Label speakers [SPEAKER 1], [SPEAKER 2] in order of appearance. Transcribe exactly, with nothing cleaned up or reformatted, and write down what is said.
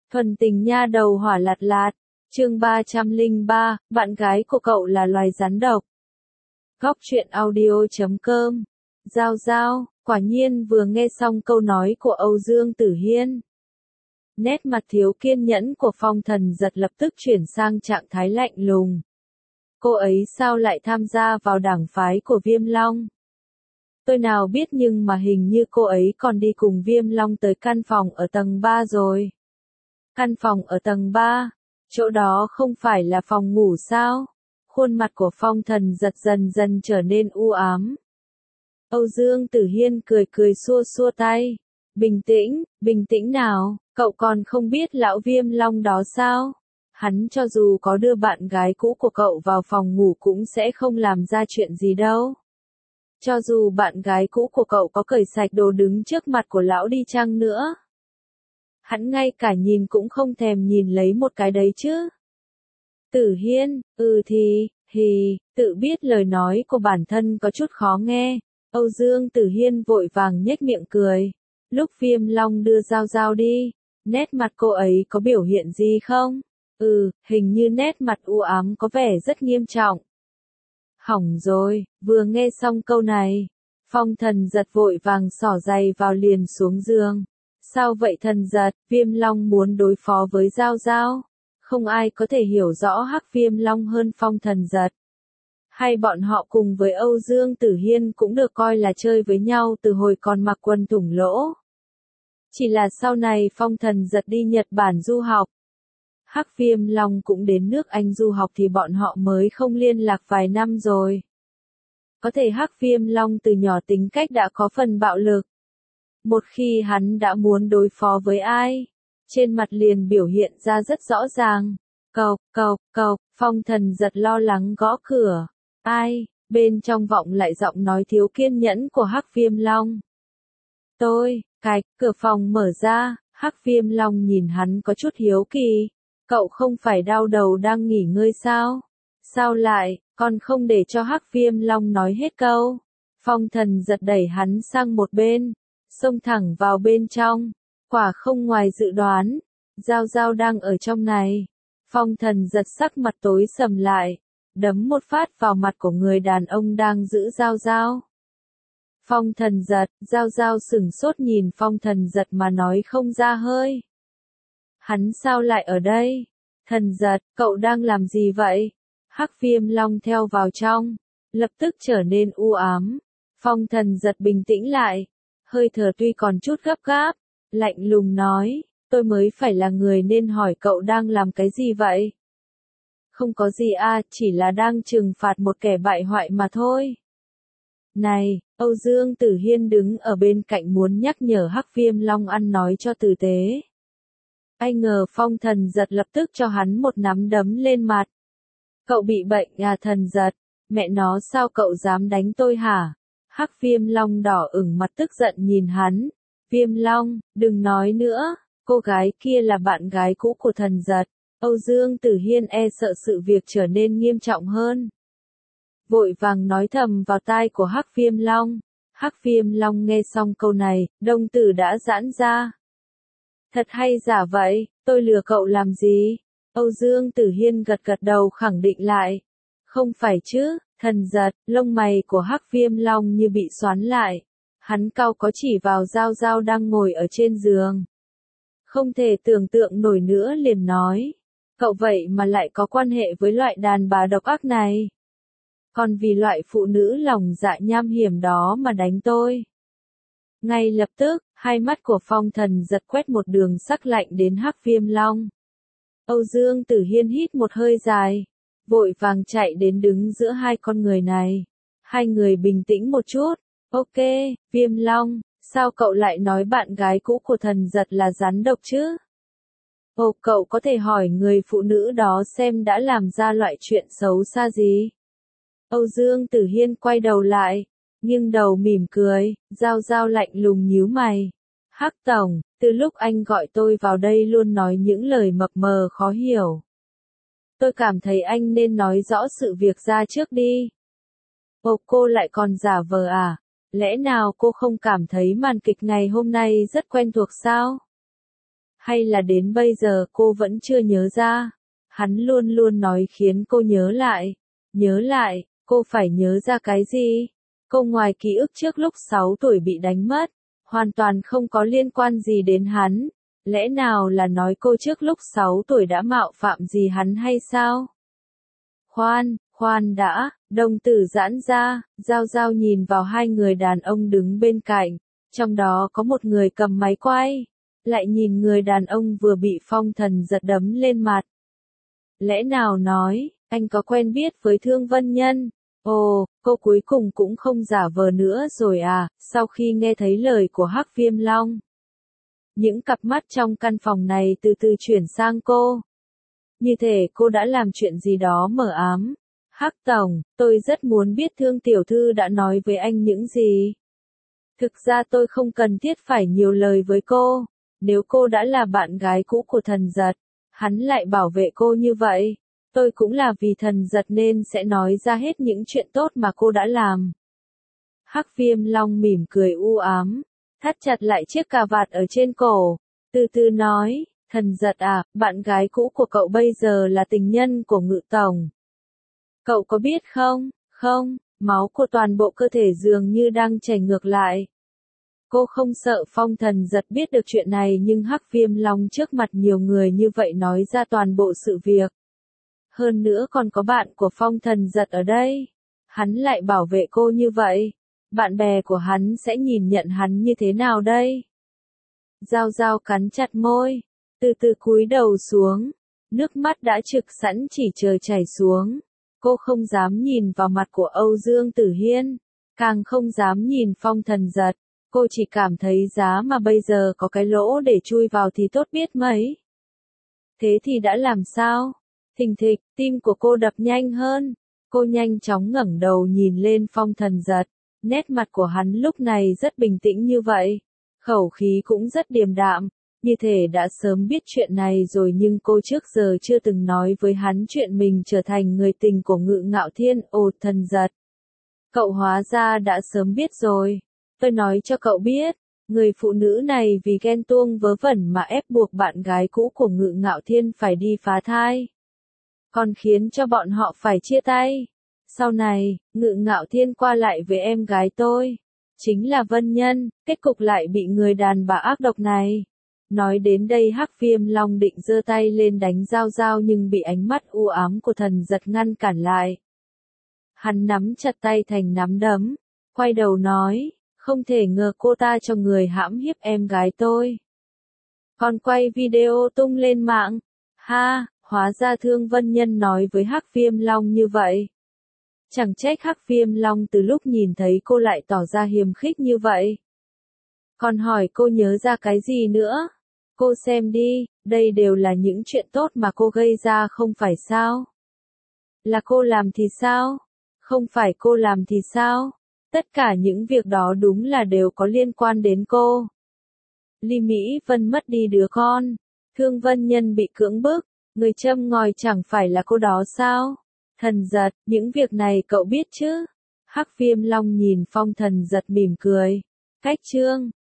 [SPEAKER 1] Thuần tình nha đầu hỏa lạt lạt, chương ba trăm lẻ ba, bạn gái của cậu là loài rắn độc. Góc truyện audio chấm com. Giao giao, quả nhiên vừa nghe xong câu nói của Âu Dương Tử Hiên. Nét mặt thiếu kiên nhẫn của Phong Thần Giật lập tức chuyển sang trạng thái lạnh lùng. Cô ấy sao lại tham gia vào đảng phái của Viêm Long? Tôi nào biết, nhưng mà hình như cô ấy còn đi cùng Viêm Long tới căn phòng ở tầng ba rồi. Căn phòng ở tầng ba, chỗ đó không phải là phòng ngủ sao? Khuôn mặt của Phong Thần Giật dần dần trở nên u ám. Âu Dương Tử Hiên cười cười xua xua tay. Bình tĩnh, bình tĩnh nào, cậu còn không biết lão Viêm Long đó sao? Hắn cho dù có đưa bạn gái cũ của cậu vào phòng ngủ cũng sẽ không làm ra chuyện gì đâu. Cho dù bạn gái cũ của cậu có cởi sạch đồ đứng trước mặt của lão đi chăng nữa. Hắn ngay cả nhìn cũng không thèm nhìn lấy một cái đấy chứ. Tử Hiên, ừ thì, thì, tự biết lời nói của bản thân có chút khó nghe. Âu Dương Tử Hiên vội vàng nhếch miệng cười. Lúc Viêm Long đưa Giao Giao đi, nét mặt cô ấy có biểu hiện gì không? Ừ, hình như nét mặt u ám có vẻ rất nghiêm trọng. Hỏng rồi, vừa nghe xong câu này, Phong Thần Giật vội vàng xỏ giày vào liền xuống giường. Sao vậy Thần Giật, Viêm Long muốn đối phó với Giao Giao? Không ai có thể hiểu rõ Hắc Viêm Long hơn Phong Thần Giật. Hay bọn họ cùng với Âu Dương Tử Hiên cũng được coi là chơi với nhau từ hồi còn mặc quần thủng lỗ. Chỉ là sau này Phong Thần Giật đi Nhật Bản du học. Hắc Viêm Long cũng đến nước Anh du học thì bọn họ mới không liên lạc vài năm rồi. Có thể Hắc Viêm Long từ nhỏ tính cách đã có phần bạo lực. Một khi hắn đã muốn đối phó với ai, trên mặt liền biểu hiện ra rất rõ ràng. Cộc, cộc, cộc, Phong Thần Giật lo lắng gõ cửa. Ai? Bên trong vọng lại giọng nói thiếu kiên nhẫn của Hắc Viêm Long. Tôi, cạch, cửa phòng mở ra, Hắc Viêm Long nhìn hắn có chút hiếu kỳ. Cậu không phải đau đầu đang nghỉ ngơi sao? Sao lại, còn không để cho Hắc Viêm Long nói hết câu. Phong Thần Giật đẩy hắn sang một bên, xông thẳng vào bên trong. Quả không ngoài dự đoán, Giao Giao đang ở trong này. Phong Thần Giật sắc mặt tối sầm lại, đấm một phát vào mặt của người đàn ông đang giữ Giao Giao. Phong Thần Giật, Giao Giao sửng sốt nhìn Phong Thần Giật mà nói không ra hơi. Hắn sao lại ở đây? Thần Giật, cậu đang làm gì vậy? Hắc Viêm Long theo vào trong, lập tức trở nên u ám. Phong Thần Giật bình tĩnh lại, hơi thở tuy còn chút gấp gáp, lạnh lùng nói, tôi mới phải là người nên hỏi cậu đang làm cái gì vậy? Không có gì à, chỉ là đang trừng phạt một kẻ bại hoại mà thôi. Này, Âu Dương Tử Hiên đứng ở bên cạnh muốn nhắc nhở Hắc Viêm Long ăn nói cho tử tế. Ai ngờ Phong Thần Giật lập tức cho hắn một nắm đấm lên mặt. Cậu bị bệnh à Thần Giật? Mẹ nó sao cậu dám đánh tôi hả? Hắc Viêm Long đỏ ửng mặt tức giận nhìn hắn. Viêm Long, đừng nói nữa, cô gái kia là bạn gái cũ của Thần Giật. Âu Dương Tử Hiên e sợ sự việc trở nên nghiêm trọng hơn. Vội vàng nói thầm vào tai của Hắc Viêm Long. Hắc Viêm Long nghe xong câu này, đồng tử đã giãn ra. Thật hay giả vậy, tôi lừa cậu làm gì? Âu Dương Tử Hiên gật gật đầu khẳng định lại. Không phải chứ, Thần Giật, lông mày của Hắc Viêm Long như bị xoắn lại. Hắn cau có chỉ vào Giao Giao đang ngồi ở trên giường. Không thể tưởng tượng nổi nữa liền nói. Cậu vậy mà lại có quan hệ với loại đàn bà độc ác này. Còn vì loại phụ nữ lòng dạ nham hiểm đó mà đánh tôi. Ngay lập tức, hai mắt của Phong Thần Giật quét một đường sắc lạnh đến Hắc Viêm Long. Âu Dương Tử Hiên hít một hơi dài, vội vàng chạy đến đứng giữa hai con người này. Hai người bình tĩnh một chút. Ok, Viêm Long, sao cậu lại nói bạn gái cũ của Thần Giật là rắn độc chứ? Ồ, cậu có thể hỏi người phụ nữ đó xem đã làm ra loại chuyện xấu xa gì? Âu Dương Tử Hiên quay đầu lại, nghiêng đầu mỉm cười, Giao Giao lạnh lùng nhíu mày. Hắc Tổng, từ lúc anh gọi tôi vào đây luôn nói những lời mập mờ khó hiểu. Tôi cảm thấy anh nên nói rõ sự việc ra trước đi. Ồ, cô lại còn giả vờ à? Lẽ nào cô không cảm thấy màn kịch ngày hôm nay rất quen thuộc sao? Hay là đến bây giờ cô vẫn chưa nhớ ra? Hắn luôn luôn nói khiến cô nhớ lại. Nhớ lại, cô phải nhớ ra cái gì? Cô ngoài ký ức trước lúc sáu tuổi bị đánh mất, hoàn toàn không có liên quan gì đến hắn. Lẽ nào là nói cô trước lúc sáu tuổi đã mạo phạm gì hắn hay sao? Khoan, khoan đã, đồng tử giãn ra, Giao Giao nhìn vào hai người đàn ông đứng bên cạnh, trong đó có một người cầm máy quay, lại nhìn người đàn ông vừa bị Phong Thần giật đấm lên mặt. Lẽ nào nói, anh có quen biết với Thương Vân Nhân? Ồ, cô cuối cùng cũng không giả vờ nữa rồi à, sau khi nghe thấy lời của Hắc Viêm Long. Những cặp mắt trong căn phòng này từ từ chuyển sang cô. Như thể cô đã làm chuyện gì đó mờ ám. Hắc Tổng, tôi rất muốn biết Thương tiểu thư đã nói với anh những gì. Thực ra tôi không cần thiết phải nhiều lời với cô. Nếu cô đã là bạn gái cũ của Thần Giật, hắn lại bảo vệ cô như vậy. Tôi cũng là vì Thần Giật nên sẽ nói ra hết những chuyện tốt mà cô đã làm. Hắc Viêm Long mỉm cười u ám, thắt chặt lại chiếc cà vạt ở trên cổ, từ từ nói, Thần Giật à, bạn gái cũ của cậu bây giờ là tình nhân của Ngự Tổng. Cậu có biết không? Không, máu của toàn bộ cơ thể dường như đang chảy ngược lại. Cô không sợ Phong Thần Giật biết được chuyện này nhưng Hắc Viêm Long trước mặt nhiều người như vậy nói ra toàn bộ sự việc. Hơn nữa còn có bạn của Phong Thần Giật ở đây. Hắn lại bảo vệ cô như vậy. Bạn bè của hắn sẽ nhìn nhận hắn như thế nào đây? Giao Giao cắn chặt môi, từ từ cúi đầu xuống. Nước mắt đã trực sẵn chỉ chờ chảy xuống. Cô không dám nhìn vào mặt của Âu Dương Tử Hiên, càng không dám nhìn Phong Thần Giật. Cô chỉ cảm thấy giá mà bây giờ có cái lỗ để chui vào thì tốt biết mấy. Thế thì đã làm sao? Thình thịch, tim của cô đập nhanh hơn. Cô nhanh chóng ngẩng đầu nhìn lên Phong Thần Giật. Nét mặt của hắn lúc này rất bình tĩnh như vậy. Khẩu khí cũng rất điềm đạm. Như thể đã sớm biết chuyện này rồi nhưng cô trước giờ chưa từng nói với hắn chuyện mình trở thành người tình của Ngự Ngạo Thiên. Ồ Thần Giật, cậu hóa ra đã sớm biết rồi. Tôi nói cho cậu biết, người phụ nữ này vì ghen tuông vớ vẩn mà ép buộc bạn gái cũ của Ngự Ngạo Thiên phải đi phá thai. Còn khiến cho bọn họ phải chia tay. Sau này, Ngự Ngạo Thiên qua lại với em gái tôi. Chính là Vân Nhân, kết cục lại bị người đàn bà ác độc này. Nói đến đây Hắc Viêm Long định giơ tay lên đánh Giao Giao nhưng bị ánh mắt u ám của Thần Giật ngăn cản lại. Hắn nắm chặt tay thành nắm đấm, quay đầu nói, không thể ngờ cô ta cho người hãm hiếp em gái tôi. Còn quay video tung lên mạng. Ha, hóa ra Thương Vân Nhân nói với Hắc Viêm Long như vậy. Chẳng trách Hắc Viêm Long từ lúc nhìn thấy cô lại tỏ ra hiềm khích như vậy. Còn hỏi cô nhớ ra cái gì nữa? Cô xem đi, đây đều là những chuyện tốt mà cô gây ra không phải sao? Là cô làm thì sao? Không phải cô làm thì sao? Tất cả những việc đó đúng là đều có liên quan đến cô. Ly Mỹ Vân mất đi đứa con. Thương Vân Nhân bị cưỡng bức. Người châm ngòi chẳng phải là cô đó sao? Thần Giật, những việc này cậu biết chứ? Hắc Viêm Long nhìn Phong Thần Giật mỉm cười. Cách chương